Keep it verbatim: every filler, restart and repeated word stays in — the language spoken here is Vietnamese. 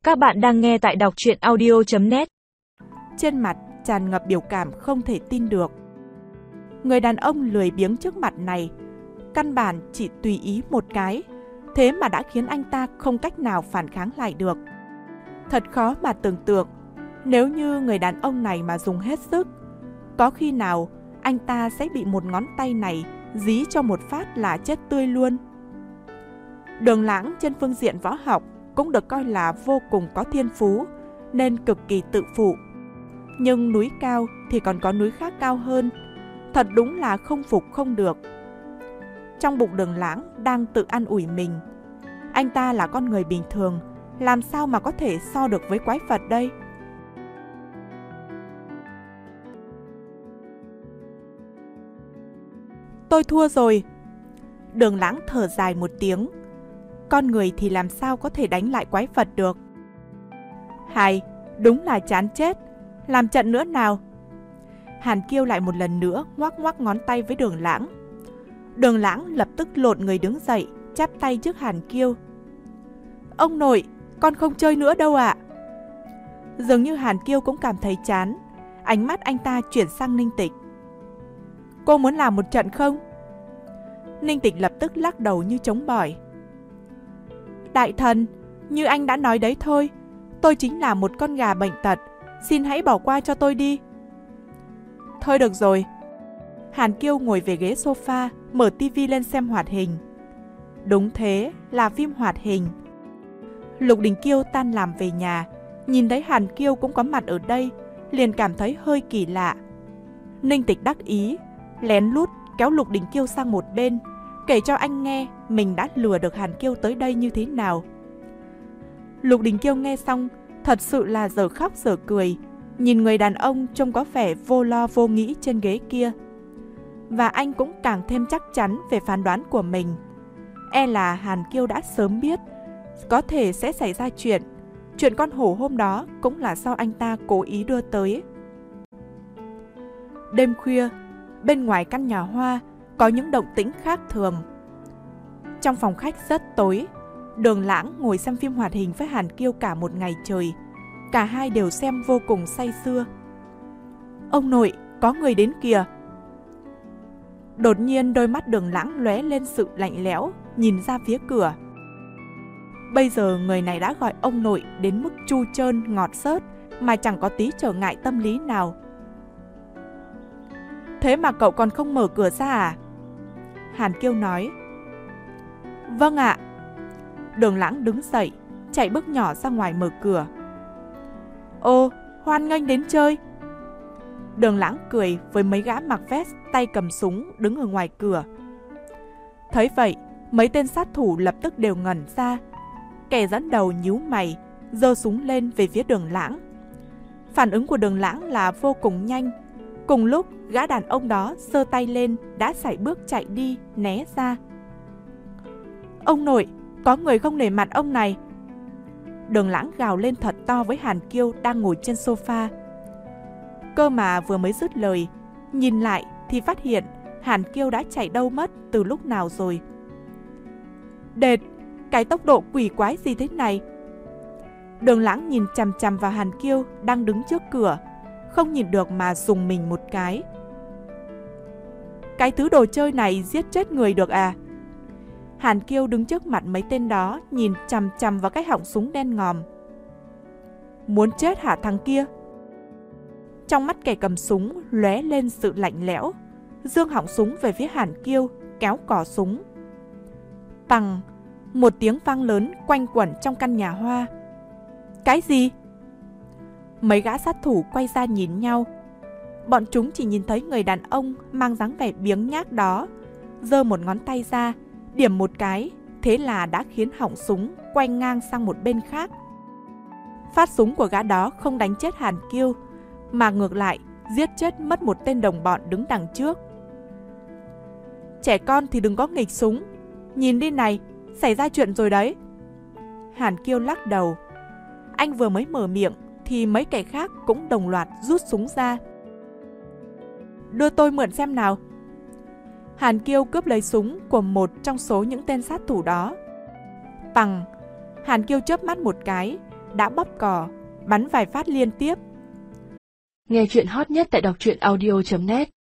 Các bạn đang nghe tại đọc truyện audio chấm net. Trên mặt tràn ngập biểu cảm không thể tin được. Người đàn ông lười biếng trước mặt này, căn bản chỉ tùy ý một cái, thế mà đã khiến anh ta không cách nào phản kháng lại được. Thật khó mà tưởng tượng, nếu như người đàn ông này mà dùng hết sức, có khi nào anh ta sẽ bị một ngón tay này dí cho một phát là chết tươi luôn. Đường Lãng trên phương diện võ học cũng được coi là vô cùng có thiên phú, nên cực kỳ tự phụ. Nhưng núi cao thì còn có núi khác cao hơn, thật đúng là không phục không được. Trong bụng Đường Lãng đang tự an ủi mình. Anh ta là con người bình thường, làm sao mà có thể so được với quái vật đây? Tôi thua rồi. Đường Lãng thở dài một tiếng. Con người thì làm sao có thể đánh lại quái vật được? Hay, đúng là chán chết. Làm trận nữa nào. Hàn Kiêu lại một lần nữa ngoắc ngoắc ngón tay với Đường Lãng. Đường Lãng lập tức lộn người đứng dậy, chắp tay trước Hàn Kiêu. Ông nội, con không chơi nữa đâu ạ. Dường như Hàn Kiêu cũng cảm thấy chán. Ánh mắt anh ta chuyển sang Ninh Tịch. Cô muốn làm một trận không? Ninh Tịch lập tức lắc đầu như chống bỏi. Đại thần, như anh đã nói đấy thôi, tôi chính là một con gà bệnh tật, xin hãy bỏ qua cho tôi đi. Thôi được rồi. Hàn Kiêu ngồi về ghế sofa, mở tivi lên xem hoạt hình. Đúng thế, là phim hoạt hình. Lục Đình Kiêu tan làm về nhà, nhìn thấy Hàn Kiêu cũng có mặt ở đây, liền cảm thấy hơi kỳ lạ. Ninh Tịch đắc ý, lén lút kéo Lục Đình Kiêu sang một bên, kể cho anh nghe mình đã lừa được Hàn Kiêu tới đây như thế nào. Lục Đình Kiêu nghe xong, thật sự là dở khóc dở cười, nhìn người đàn ông trông có vẻ vô lo vô nghĩ trên ghế kia. Và anh cũng càng thêm chắc chắn về phán đoán của mình. E là Hàn Kiêu đã sớm biết có thể sẽ xảy ra chuyện. Chuyện con hổ hôm đó cũng là do anh ta cố ý đưa tới. Đêm khuya, bên ngoài căn nhà hoa có những động tĩnh khác thường. Trong phòng khách rất tối, Đường Lãng ngồi xem phim hoạt hình với Hàn Kiêu cả một ngày trời. Cả hai đều xem vô cùng say sưa. Ông nội, có người đến kìa. Đột nhiên đôi mắt Đường Lãng lóe lên sự lạnh lẽo, nhìn ra phía cửa. Bây giờ người này đã gọi ông nội đến mức chu trơn ngọt xớt mà chẳng có tí trở ngại tâm lý nào. Thế mà cậu còn không mở cửa ra à? Hàn Kiêu nói. Vâng ạ. Đường Lãng đứng dậy, chạy bước nhỏ ra ngoài mở cửa. Ô, hoan nghênh đến chơi. Đường Lãng cười với mấy gã mặc vest tay cầm súng đứng ở ngoài cửa. Thấy vậy, mấy tên sát thủ lập tức đều ngẩn ra. Kẻ dẫn đầu nhíu mày, giơ súng lên về phía Đường Lãng. Phản ứng của Đường Lãng là vô cùng nhanh. Cùng lúc, gã đàn ông đó giơ tay lên đã sải bước chạy đi, né ra. Ông nội, có người không nể mặt ông này. Đường Lãng gào lên thật to với Hàn Kiêu đang ngồi trên sofa. Cơ mà vừa mới dứt lời, nhìn lại thì phát hiện Hàn Kiêu đã chạy đâu mất từ lúc nào rồi. Đệt, cái tốc độ quỷ quái gì thế này? Đường Lãng nhìn chằm chằm vào Hàn Kiêu đang đứng trước cửa, không nhìn được mà rùng mình một cái. Cái thứ đồ chơi này giết chết người được à? Hàn Kiêu đứng trước mặt mấy tên đó, nhìn chằm chằm vào cái họng súng đen ngòm. Muốn chết hả thằng kia? Trong mắt kẻ cầm súng lóe lên sự lạnh lẽo, giương họng súng về phía Hàn Kiêu, kéo cò súng. Tằng, một tiếng vang lớn quanh quẩn trong căn nhà hoa. Cái gì? Mấy gã sát thủ quay ra nhìn nhau. Bọn chúng chỉ nhìn thấy người đàn ông mang dáng vẻ biếng nhác đó giơ một ngón tay ra, điểm một cái, thế là đã khiến họng súng quay ngang sang một bên khác. Phát súng của gã đó không đánh chết Hàn Kiêu, mà ngược lại giết chết mất một tên đồng bọn đứng đằng trước. Trẻ con thì đừng có nghịch súng. Nhìn đi này, xảy ra chuyện rồi đấy. Hàn Kiêu lắc đầu. Anh vừa mới mở miệng thì mấy kẻ khác cũng đồng loạt rút súng ra. Đưa tôi mượn xem nào. Hàn Kiêu cướp lấy súng của một trong số những tên sát thủ đó. Bằng, Hàn Kiêu chớp mắt một cái, đã bóp cò, bắn vài phát liên tiếp. Nghe chuyện hot nhất tại đọc truyện audio chấm net.